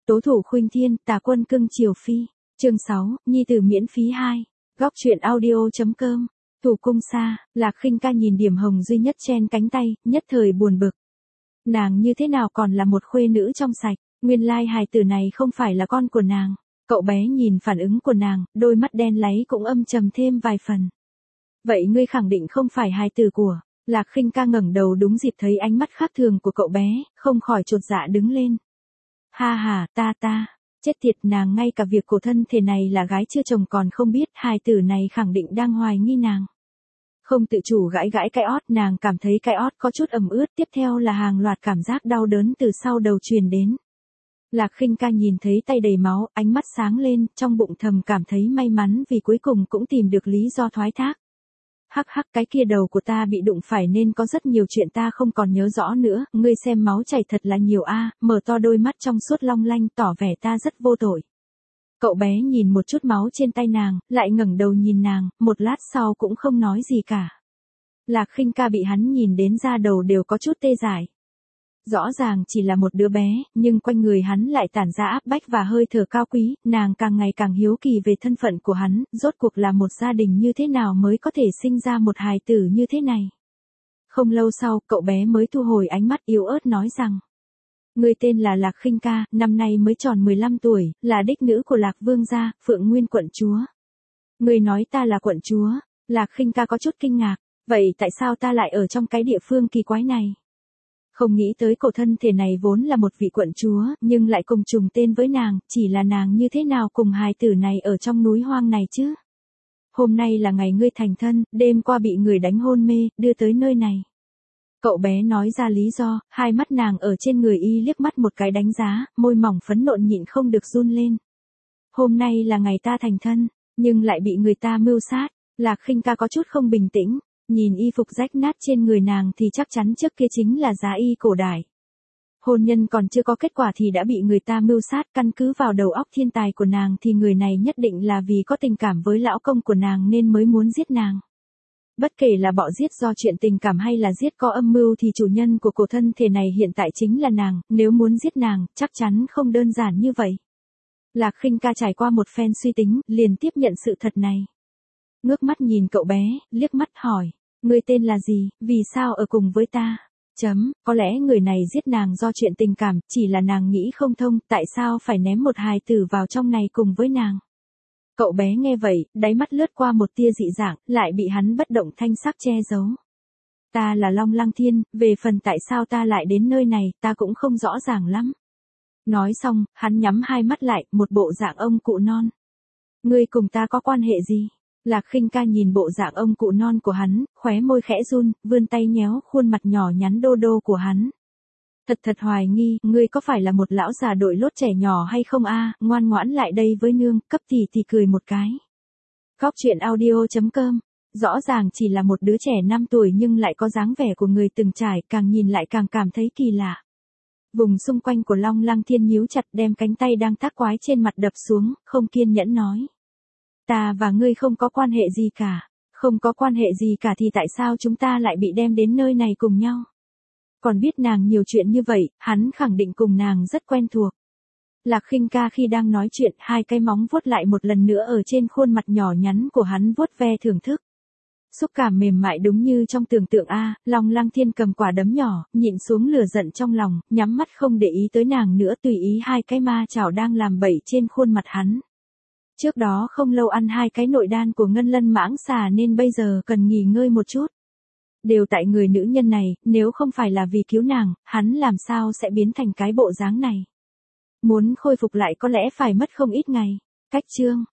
Tố thủ khuynh thiên, tà quân cưng chiều phi. Chương 6, nhi tử miễn phí 2. Góc truyện audio.com. Thủ cung xa, Lạc Khinh Ca nhìn Điểm Hồng duy nhất trên cánh tay, nhất thời buồn bực. Nàng như thế nào còn là một khuê nữ trong sạch, nguyên lai hài tử này không phải là con của nàng. Cậu bé nhìn phản ứng của nàng, đôi mắt đen láy cũng âm trầm thêm vài phần. Vậy ngươi khẳng định không phải hài tử của. Lạc Khinh Ca ngẩng đầu đúng dịp thấy ánh mắt khác thường của cậu bé, không khỏi chột dạ đứng lên. Ha ha, ta, chết tiệt, nàng ngay cả việc của thân thể này là gái chưa chồng còn không biết, hài tử này khẳng định đang hoài nghi nàng. Không tự chủ gãi cái ót, nàng cảm thấy cái ót có chút ẩm ướt, tiếp theo là hàng loạt cảm giác đau đớn từ sau đầu truyền đến. Lạc Khinh Ca nhìn thấy tay đầy máu, ánh mắt sáng lên, trong bụng thầm cảm thấy may mắn vì cuối cùng cũng tìm được lý do thoái thác. Hắc, cái kia đầu của ta bị đụng phải nên có rất nhiều chuyện ta không còn nhớ rõ nữa, ngươi xem máu chảy thật là nhiều a, mở to đôi mắt trong suốt long lanh tỏ vẻ ta rất vô tội. Cậu bé nhìn một chút máu trên tay nàng, lại ngẩng đầu nhìn nàng, một lát sau cũng không nói gì cả. Lạc Khinh Ca bị hắn nhìn đến da đầu đều có chút tê dại. Rõ ràng chỉ là một đứa bé, nhưng quanh người hắn lại tản ra áp bách và hơi thở cao quý, nàng càng ngày càng hiếu kỳ về thân phận của hắn, rốt cuộc là một gia đình như thế nào mới có thể sinh ra một hài tử như thế này. Không lâu sau, cậu bé mới thu hồi ánh mắt yếu ớt nói rằng. Người tên là Lạc Khinh Ca, năm nay mới tròn 15 tuổi, là đích nữ của Lạc Vương gia, Phượng Nguyên quận chúa. Người nói ta là quận chúa, Lạc Khinh Ca có chút kinh ngạc, vậy tại sao ta lại ở trong cái địa phương kỳ quái này? Không nghĩ tới cổ thân thể này vốn là một vị quận chúa, nhưng lại cùng trùng tên với nàng, chỉ là nàng như thế nào cùng hài tử này ở trong núi hoang này chứ? Hôm nay là ngày ngươi thành thân, đêm qua bị người đánh hôn mê, đưa tới nơi này. Cậu bé nói ra lý do, hai mắt nàng ở trên người y liếc mắt một cái đánh giá, môi mỏng phấn nộn nhịn không được run lên. Hôm nay là ngày ta thành thân, nhưng lại bị người ta mưu sát. Lạc Khinh Ca có chút không bình tĩnh. Nhìn y phục rách nát trên người nàng thì chắc chắn trước kia chính là giá y cổ đại. Hôn nhân còn chưa có kết quả thì đã bị người ta mưu sát, căn cứ vào đầu óc thiên tài của nàng thì người này nhất định là vì có tình cảm với lão công của nàng nên mới muốn giết nàng. Bất kể là bạo giết do chuyện tình cảm hay là giết có âm mưu thì chủ nhân của cổ thân thể này hiện tại chính là nàng, nếu muốn giết nàng, chắc chắn không đơn giản như vậy. Lạc Khinh Ca trải qua một phen suy tính, liền tiếp nhận sự thật này. Ngước mắt nhìn cậu bé, liếc mắt hỏi. Người tên là gì, vì sao ở cùng với ta? Có lẽ người này giết nàng do chuyện tình cảm, chỉ là nàng nghĩ không thông, tại sao phải ném một hài tử vào trong này cùng với nàng? Cậu bé nghe vậy, đáy mắt lướt qua một tia dị dạng, lại bị hắn bất động thanh sắc che giấu. Ta là Long Lăng Thiên, về phần tại sao ta lại đến nơi này, ta cũng không rõ ràng lắm. Nói xong, hắn nhắm hai mắt lại, một bộ dạng ông cụ non. Ngươi cùng ta có quan hệ gì? Lạc Khinh Ca nhìn bộ dạng ông cụ non của hắn, khóe môi khẽ run, vươn tay nhéo khuôn mặt nhỏ nhắn đô đô của hắn. Thật hoài nghi, ngươi có phải là một lão già đội lốt trẻ nhỏ hay không a? Ngoan ngoãn lại đây với nương, cấp thì cười một cái. Góc truyện audio.com. Rõ ràng chỉ là một đứa trẻ 5 tuổi nhưng lại có dáng vẻ của người từng trải, càng nhìn lại càng cảm thấy kỳ lạ. Vùng xung quanh của Long Lăng Thiên nhíu chặt, đem cánh tay đang tác quái trên mặt đập xuống, không kiên nhẫn nói. Ta và ngươi không có quan hệ gì cả. Không có quan hệ gì cả thì tại sao chúng ta lại bị đem đến nơi này cùng nhau? Còn biết nàng nhiều chuyện như vậy, hắn khẳng định cùng nàng rất quen thuộc. Lạc Khinh Ca khi đang nói chuyện, hai cái móng vuốt lại một lần nữa ở trên khuôn mặt nhỏ nhắn của hắn vuốt ve thưởng thức. Xúc cảm mềm mại đúng như trong tưởng tượng a. Long Lăng Thiên cầm quả đấm nhỏ, nhịn xuống lửa giận trong lòng, nhắm mắt không để ý tới nàng nữa, tùy ý hai cái ma chảo đang làm bậy trên khuôn mặt hắn. Trước đó không lâu ăn hai cái nội đan của Ngân Lân Mãng Xà nên bây giờ cần nghỉ ngơi một chút. Đều tại người nữ nhân này, nếu không phải là vì cứu nàng, hắn làm sao sẽ biến thành cái bộ dáng này. Muốn khôi phục lại có lẽ phải mất không ít ngày. Cách chương.